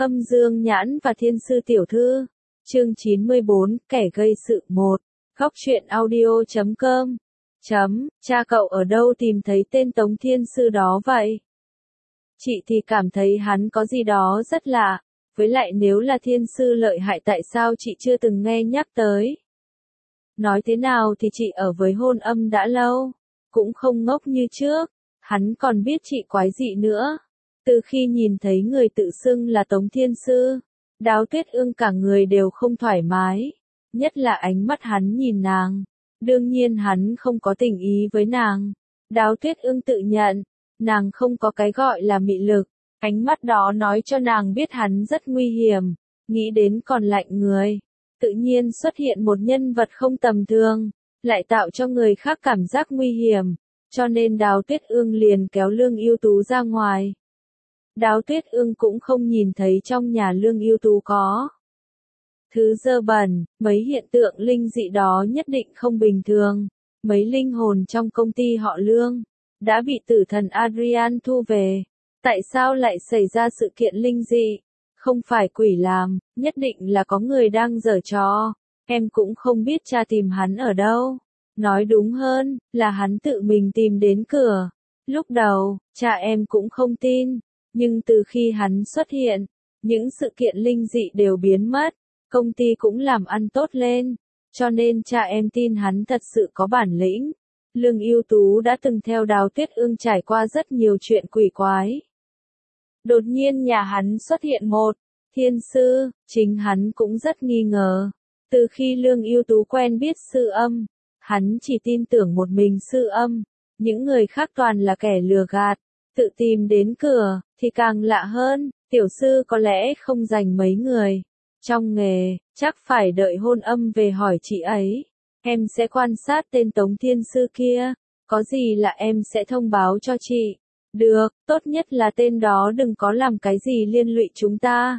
Âm Dương Nhãn và Thiên Sư Tiểu Thư. Chương 94, kẻ gây sự 1. Góc truyện audio.com. Cha cậu ở đâu tìm thấy tên Tống Thiên Sư đó vậy? Chị thì cảm thấy hắn có gì đó rất lạ. Với lại nếu là thiên sư lợi hại tại sao chị chưa từng nghe nhắc tới? Nói thế nào thì chị ở với Hôn Âm đã lâu. Cũng không ngốc như trước. Hắn còn biết chị quái dị nữa. Từ khi nhìn thấy người tự xưng là Tống Thiên Sư, Đáo Tuyết Ương cả người đều không thoải mái. Nhất là ánh mắt hắn nhìn nàng. Đương nhiên hắn không có tình ý với nàng. Đáo Tuyết Ương tự nhận, nàng không có cái gọi là mị lực. Ánh mắt đó nói cho nàng biết hắn rất nguy hiểm. Nghĩ đến còn lạnh người. Tự nhiên xuất hiện một nhân vật không tầm thường, lại tạo cho người khác cảm giác nguy hiểm. Cho nên Đáo Tuyết Ương liền kéo Lương Ưu Tú ra ngoài. Đáo Tuyết Ương cũng không nhìn thấy trong nhà Lương Ưu Tú có thứ dơ bẩn, mấy hiện tượng linh dị đó nhất định không bình thường. Mấy linh hồn trong công ty họ Lương đã bị tử thần Adrian thu về. Tại sao lại xảy ra sự kiện linh dị? Không phải quỷ làm, nhất định là có người đang giở trò. Em cũng không biết cha tìm hắn ở đâu. Nói đúng hơn, là hắn tự mình tìm đến cửa. Lúc đầu, cha em cũng không tin. Nhưng từ khi hắn xuất hiện, những sự kiện linh dị đều biến mất. Công ty cũng làm ăn tốt lên. Cho nên cha em tin hắn thật sự có bản lĩnh. Lương Ưu Tú đã từng theo Đáo Tuyết Ương trải qua rất nhiều chuyện quỷ quái. Đột nhiên nhà hắn xuất hiện một thiên sư, chính hắn cũng rất nghi ngờ. Từ khi Lương Ưu Tú quen biết Sư Âm, hắn chỉ tin tưởng một mình Sư Âm, những người khác toàn là kẻ lừa gạt. Tự tìm đến cửa, thì càng lạ hơn, tiểu sư có lẽ không dành mấy người. Trong nghề, chắc phải đợi Hôn Âm về hỏi chị ấy. Em sẽ quan sát tên Tống Thiên Sư kia, có gì là em sẽ thông báo cho chị. Được, tốt nhất là tên đó đừng có làm cái gì liên lụy chúng ta.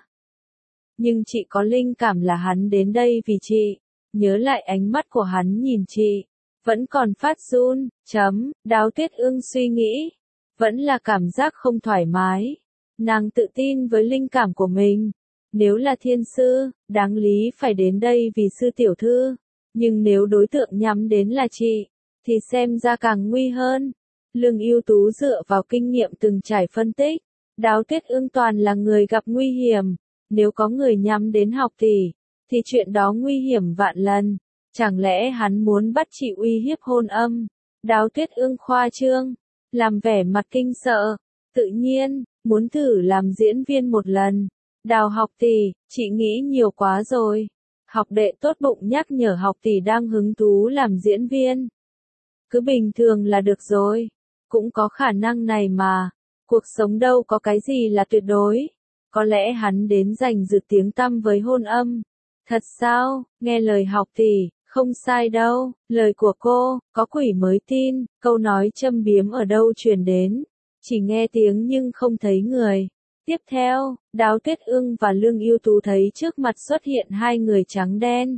Nhưng chị có linh cảm là hắn đến đây vì chị. Nhớ lại ánh mắt của hắn nhìn chị, vẫn còn phát run. Đáo Tuyết Ương suy nghĩ, vẫn là cảm giác không thoải mái. Nàng tự tin với linh cảm của mình. Nếu là thiên sư, đáng lý phải đến đây vì sư tiểu thư. Nhưng nếu đối tượng nhắm đến là chị, thì xem ra càng nguy hơn. Lương Ưu Tú dựa vào kinh nghiệm từng trải phân tích. Đáo Tuyết Ương toàn là người gặp nguy hiểm. Nếu có người nhắm đến học tỷ, thì chuyện đó nguy hiểm vạn lần. Chẳng lẽ hắn muốn bắt chị uy hiếp Hôn Âm? Đáo Tuyết Ương khoa trương, làm vẻ mặt kinh sợ. Tự nhiên, muốn thử làm diễn viên một lần. Đào học tỷ, chị nghĩ nhiều quá rồi. Học đệ tốt bụng nhắc nhở học tỷ đang hứng thú làm diễn viên. Cứ bình thường là được rồi. Cũng có khả năng này mà. Cuộc sống đâu có cái gì là tuyệt đối. Có lẽ hắn đến giành giật tiếng tăm với Hôn Âm. Thật sao, nghe lời học tỷ, không sai đâu. Lời của cô, có quỷ mới tin. Câu nói châm biếm ở đâu truyền đến. Chỉ nghe tiếng nhưng không thấy người. Tiếp theo, Đáo Tuyết Ương và Lương Ưu Tú thấy trước mặt xuất hiện hai người trắng đen.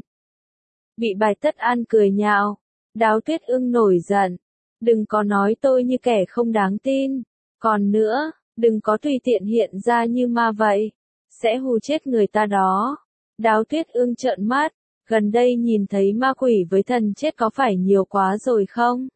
Bị Bài Tất An cười nhạo. Đáo Tuyết Ương nổi giận. Đừng có nói tôi như kẻ không đáng tin. Còn nữa, đừng có tùy tiện hiện ra như ma vậy. Sẽ hù chết người ta đó. Đáo Tuyết Ương trợn mắt. Gần đây nhìn thấy ma quỷ với thần chết có phải nhiều quá rồi không?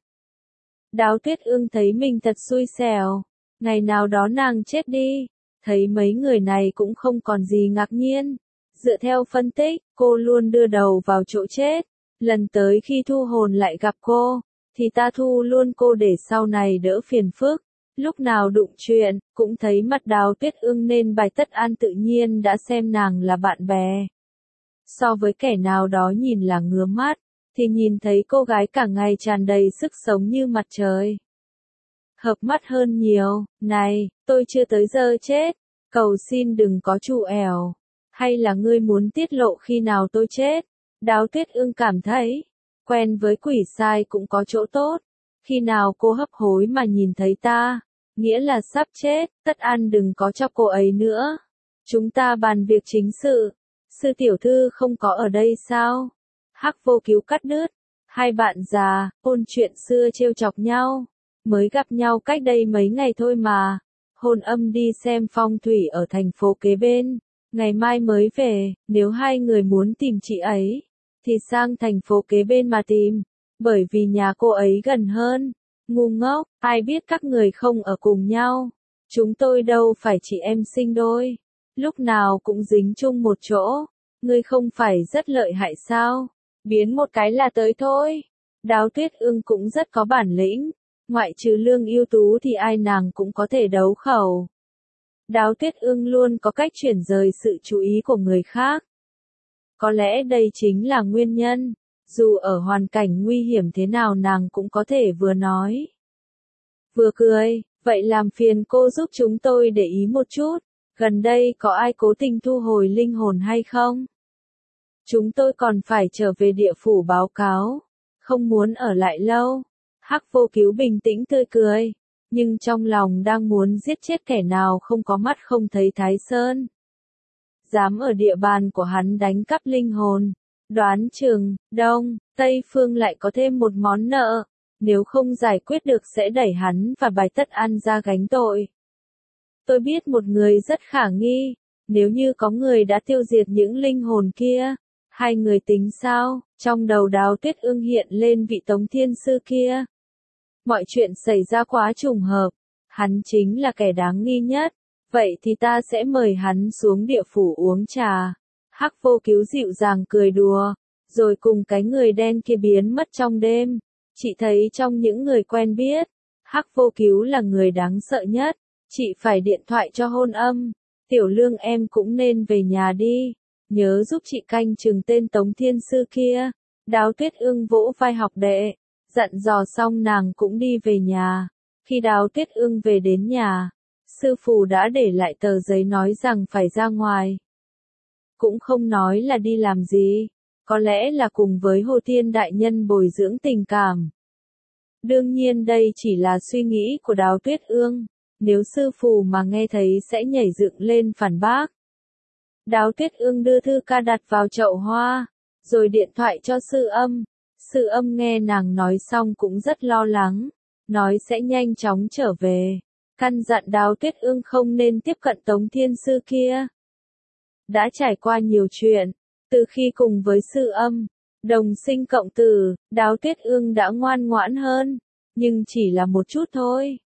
Đáo Tuyết Ương thấy mình thật xui xẻo. Ngày nào đó nàng chết đi. Thấy mấy người này cũng không còn gì ngạc nhiên. Dựa theo phân tích, cô luôn đưa đầu vào chỗ chết. Lần tới khi thu hồn lại gặp cô, thì ta thu luôn cô để sau này đỡ phiền phức. Lúc nào đụng chuyện, cũng thấy mặt Đáo Tuyết Ương nên Bài Tất An tự nhiên đã xem nàng là bạn bè. So với kẻ nào đó nhìn là ngứa mắt, thì nhìn thấy cô gái cả ngày tràn đầy sức sống như mặt trời. Hợp mắt hơn nhiều. Này, tôi chưa tới giờ chết. Cầu xin đừng có trù ẻo. Hay là ngươi muốn tiết lộ khi nào tôi chết? Đáo Tuyết Ương cảm thấy, quen với quỷ sai cũng có chỗ tốt. Khi nào cô hấp hối mà nhìn thấy ta, nghĩa là sắp chết. Tất An đừng có cho cô ấy nữa. Chúng ta bàn việc chính sự. Sư tiểu thư không có ở đây sao? Hắc Vô Cứu cắt đứt. Hai bạn già, ôn chuyện xưa trêu chọc nhau. Mới gặp nhau cách đây mấy ngày thôi mà. Hôn Âm đi xem phong thủy ở thành phố kế bên. ngày mai mới về, nếu hai người muốn tìm chị ấy, thì sang thành phố kế bên mà tìm, bởi vì nhà cô ấy gần hơn. Ngu ngốc, ai biết các người không ở cùng nhau. Chúng tôi đâu phải chị em sinh đôi, lúc nào cũng dính chung một chỗ. Ngươi không phải rất lợi hại sao? Biến một cái là tới thôi. Đáo Tuyết Ương cũng rất có bản lĩnh, ngoại trừ Lương Ưu Tú thì ai nàng cũng có thể đấu khẩu. Đáo Tuyết Ương luôn có cách chuyển rời sự chú ý của người khác. Có lẽ đây chính là nguyên nhân, dù ở hoàn cảnh nguy hiểm thế nào nàng cũng có thể vừa nói, vừa cười. Vậy làm phiền cô giúp chúng tôi để ý một chút, gần đây có ai cố tình thu hồi linh hồn hay không? Chúng tôi còn phải trở về địa phủ báo cáo, không muốn ở lại lâu. Hắc Vô Cứu bình tĩnh tươi cười, nhưng trong lòng đang muốn giết chết kẻ nào không có mắt không thấy Thái Sơn. Dám ở địa bàn của hắn đánh cắp linh hồn, đoán chừng, Đông, Tây Phương lại có thêm một món nợ, nếu không giải quyết được sẽ đẩy hắn và Bài Tất An ra gánh tội. Tôi biết một người rất khả nghi, nếu như có người đã tiêu diệt những linh hồn kia, hai người tính sao? Trong đầu Đáo Tuyết Ương hiện lên vị Tống Thiên Sư kia. Mọi chuyện xảy ra quá trùng hợp, hắn chính là kẻ đáng nghi nhất, vậy thì ta sẽ mời hắn xuống địa phủ uống trà. Hắc Vô Cứu dịu dàng cười đùa, rồi cùng cái người đen kia biến mất trong đêm. Chị thấy trong những người quen biết, Hắc Vô Cứu là người đáng sợ nhất, chị phải điện thoại cho Hôn Âm. Tiểu Lương em cũng nên về nhà đi, nhớ giúp chị canh chừng tên Tống Thiên Sư kia. Đáo Tuyết Ương vỗ vai học đệ, dặn dò xong nàng cũng đi về nhà. Khi Đáo Tuyết Ương về đến nhà, sư phụ đã để lại tờ giấy nói rằng phải ra ngoài. Cũng không nói là đi làm gì, có lẽ là cùng với Hồ Thiên Đại Nhân bồi dưỡng tình cảm. Đương nhiên đây chỉ là suy nghĩ của Đáo Tuyết Ương, nếu sư phụ mà nghe thấy sẽ nhảy dựng lên phản bác. Đáo Tuyết Ương đưa thư ca đặt vào chậu hoa, rồi điện thoại cho Sư Âm. Sư Âm nghe nàng nói xong cũng rất lo lắng, nói sẽ nhanh chóng trở về, căn dặn Đáo Tuyết Ương không nên tiếp cận Tống Thiên Sư kia. Đã trải qua nhiều chuyện, từ khi cùng với Sư Âm, đồng sinh cộng tử, Đáo Tuyết Ương đã ngoan ngoãn hơn, nhưng chỉ là một chút thôi.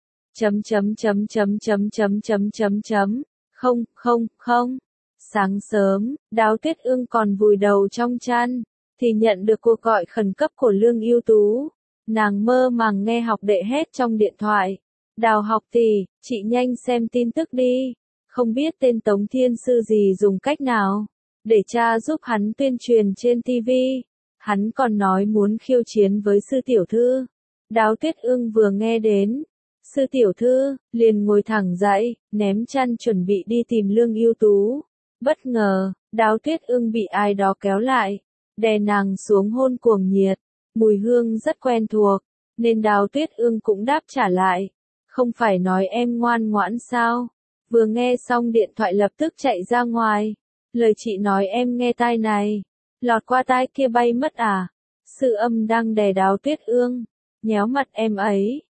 Không. Sáng sớm, Đáo Tuyết Ương còn vùi đầu trong chăn, thì nhận được cuộc gọi khẩn cấp của Lương Ưu Tú. Nàng mơ màng nghe học đệ hét trong điện thoại. Đào học tỷ, chị nhanh xem tin tức đi. Không biết tên Tống Thiên Sư gì dùng cách nào, để cha giúp hắn tuyên truyền trên TV. Hắn còn nói muốn khiêu chiến với sư tiểu thư. Đáo Tuyết Ương vừa nghe đến sư tiểu thư, liền ngồi thẳng dậy, ném chăn chuẩn bị đi tìm Lương Ưu Tú. Bất ngờ, Đáo Tuyết Ương bị ai đó kéo lại, đè nàng xuống hôn cuồng nhiệt, mùi hương rất quen thuộc, nên Đáo Tuyết Ương cũng đáp trả lại. Không phải nói em ngoan ngoãn sao? Vừa nghe xong điện thoại lập tức chạy ra ngoài. Lời chị nói em nghe tai này, lọt qua tai kia bay mất à? Sư Âm đang đè Đáo Tuyết Ương, nhéo mặt em ấy.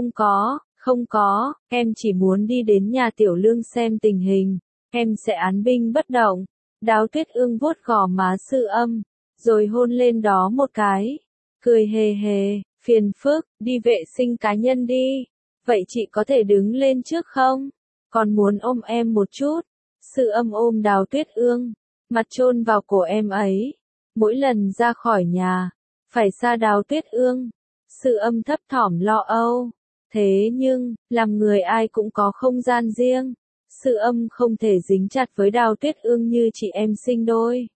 Không có, em chỉ muốn đi đến nhà Tiểu Lương xem tình hình, em sẽ án binh bất động. Đáo Tuyết Ương vuốt gò má Sư Âm, rồi hôn lên đó một cái, cười hề hề, phiền phức, đi vệ sinh cá nhân đi. Vậy chị có thể đứng lên trước không? Còn muốn ôm em một chút. Sư Âm ôm Đáo Tuyết Ương, mặt chôn vào cổ em ấy. Mỗi lần ra khỏi nhà, phải xa Đáo Tuyết Ương. Sư Âm thấp thỏm lo âu. Thế nhưng, làm người ai cũng có không gian riêng. Sư Âm không thể dính chặt với Đáo Tuyết Ương như chị em sinh đôi.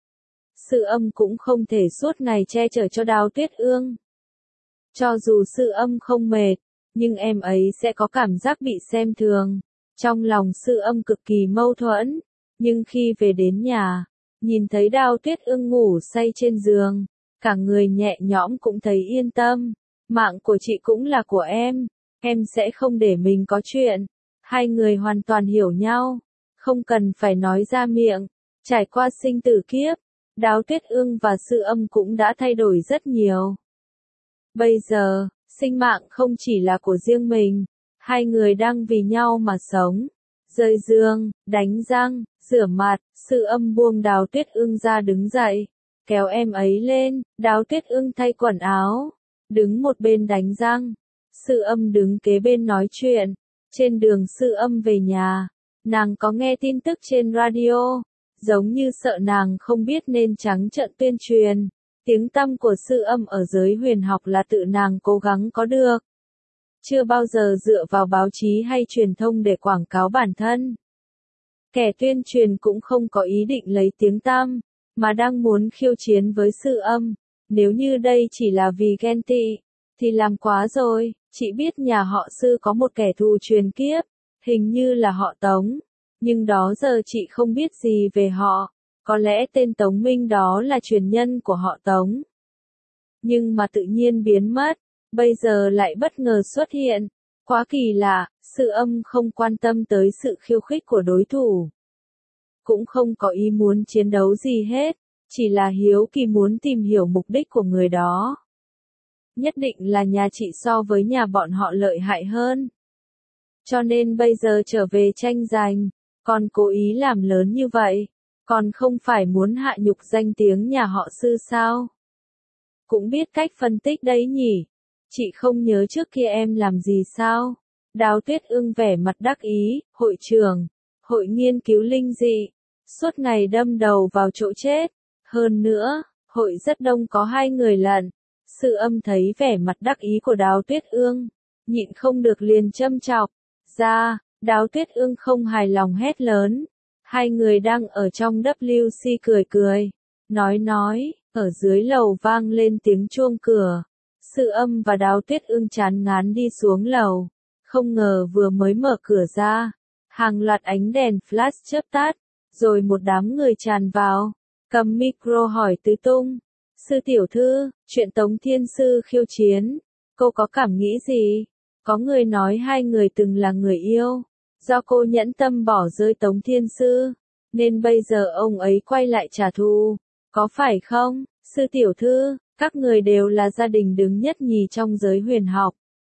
Sư Âm cũng không thể suốt ngày che chở cho Đáo Tuyết Ương. Cho dù Sư Âm không mệt, nhưng em ấy sẽ có cảm giác bị xem thường. Trong lòng Sư Âm cực kỳ mâu thuẫn, nhưng khi về đến nhà, nhìn thấy Đáo Tuyết Ương ngủ say trên giường, cả người nhẹ nhõm cũng thấy yên tâm. Mạng của chị cũng là của em sẽ không để mình có chuyện. Hai người hoàn toàn hiểu nhau, không cần phải nói ra miệng. Trải qua sinh tử kiếp, Đáo Tuyết Ương và Sư Âm cũng đã thay đổi rất nhiều. Bây giờ, sinh mạng không chỉ là của riêng mình, hai người đang vì nhau mà sống. Rời giường, đánh răng, Rửa mặt, Sư Âm buông Đào Tuyết Ưng ra đứng dậy, kéo em ấy lên, Đào Tuyết Ưng thay quần áo, đứng một bên đánh răng. Sư Âm đứng kế bên nói chuyện. Trên đường Sư Âm về nhà, nàng có nghe tin tức trên radio, giống như sợ nàng không biết nên trắng trợn tuyên truyền. Tiếng tăm của Sư Âm ở giới huyền học là tự nàng cố gắng có được. Chưa bao giờ dựa vào báo chí hay truyền thông để quảng cáo bản thân. Kẻ tuyên truyền cũng không có ý định lấy tiếng tăm, mà đang muốn khiêu chiến với Sư Âm. Nếu như đây chỉ là vì ghen tị, thì làm quá rồi. Chị biết nhà họ Sư có một kẻ thù truyền kiếp, hình như là họ Tống, nhưng đó giờ chị không biết gì về họ. Có lẽ tên Tống Minh đó là truyền nhân của họ Tống. Nhưng mà tự nhiên biến mất, bây giờ lại bất ngờ xuất hiện. Quá kỳ lạ, Sư Âm không quan tâm tới sự khiêu khích của đối thủ. Cũng không có ý muốn chiến đấu gì hết, chỉ là hiếu kỳ muốn tìm hiểu mục đích của người đó. Nhất định là nhà chị so với nhà bọn họ lợi hại hơn. Cho nên bây giờ trở về tranh giành, còn cố ý làm lớn như vậy, còn không phải muốn hạ nhục danh tiếng nhà họ Sư sao? Cũng biết cách phân tích đấy nhỉ. Chị không nhớ trước kia em làm gì sao? Đào Tuyết Ưng vẻ mặt đắc ý, hội trưởng, hội nghiên cứu linh dị, suốt ngày đâm đầu vào chỗ chết. Hơn nữa, hội rất đông có 2 người lận. Sư Âm thấy vẻ mặt đắc ý của Đào Tuyết Ưng, nhịn không được liền châm chọc. Ra, Đào Tuyết Ưng không hài lòng hét lớn. 2 người đang ở trong WC cười cười, nói, ở dưới lầu vang lên tiếng chuông cửa. Sư Âm và Đào Tuyết Ưng chán ngán đi xuống lầu, không ngờ vừa mới mở cửa ra, hàng loạt ánh đèn flash chớp tắt, rồi một đám người tràn vào, cầm micro hỏi tứ tung. Sư tiểu thư, chuyện Tống Thiên Sư khiêu chiến, cô có cảm nghĩ gì? Có người nói 2 người từng là người yêu, do cô nhẫn tâm bỏ rơi Tống Thiên Sư, nên bây giờ ông ấy quay lại trả thù, có phải không? Sư tiểu thư, các người đều là gia đình đứng nhất nhì trong giới huyền học.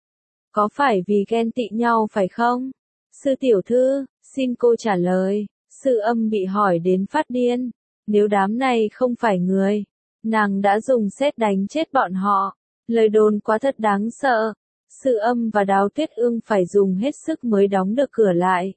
Có phải vì ghen tị nhau phải không? Sư tiểu thư, xin cô trả lời. Sư Âm bị hỏi đến phát điên. Nếu đám này không phải người, nàng đã dùng sét đánh chết bọn họ. Lời đồn quá thật đáng sợ. Sư Âm và Đào Tuyết Ưng phải dùng hết sức mới đóng được cửa lại.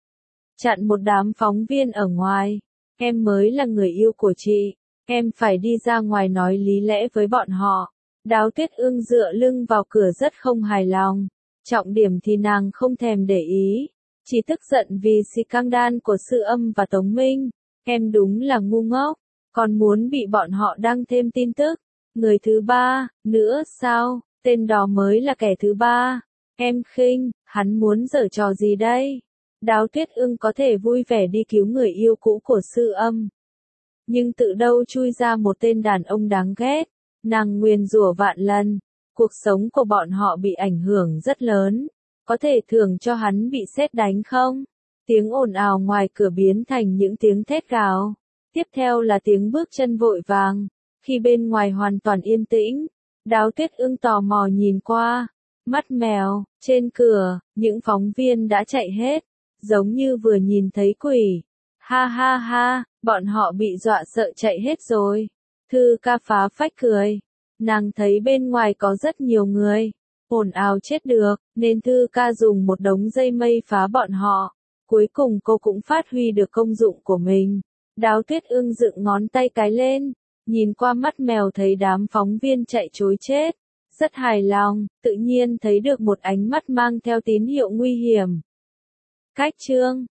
Chặn một đám phóng viên ở ngoài. Em mới là người yêu của chị. Em phải đi ra ngoài nói lý lẽ với bọn họ. Đào Tuyết Ưng dựa lưng vào cửa rất không hài lòng. Trọng điểm thì nàng không thèm để ý. Chỉ tức giận vì scandal của Sư Âm và Tống Minh. Em đúng là ngu ngốc. Còn muốn bị bọn họ đăng thêm tin tức. Người thứ 3, nữa sao? Tên đó mới là kẻ thứ 3. Em khinh, hắn muốn giở trò gì đây? Đào Tuyết Ưng có thể vui vẻ đi cứu người yêu cũ của Sư Âm. Nhưng tự đâu chui ra một tên đàn ông đáng ghét. Nàng nguyền rủa vạn lần. Cuộc sống của bọn họ bị ảnh hưởng rất lớn. Có thể thưởng cho hắn bị sét đánh không? Tiếng ồn ào ngoài cửa biến thành những tiếng thét gào. Tiếp theo là tiếng bước chân vội vàng. Khi bên ngoài hoàn toàn yên tĩnh, Đào Tuyết Ưng tò mò nhìn qua. Mắt mèo, trên cửa, những phóng viên đã chạy hết. Giống như vừa nhìn thấy quỷ. Ha ha ha, bọn họ bị dọa sợ chạy hết rồi. Thư ca phá phách cười. Nàng thấy bên ngoài có rất nhiều người. Ồn ào chết được, nên Thư ca dùng một đống dây mây phá bọn họ. Cuối cùng cô cũng phát huy được công dụng của mình. Đào Tuyết Ưng dựng ngón tay cái lên. Nhìn qua mắt mèo thấy đám phóng viên chạy trối chết. Rất hài lòng, tự nhiên thấy được một ánh mắt mang theo tín hiệu nguy hiểm. Cách chương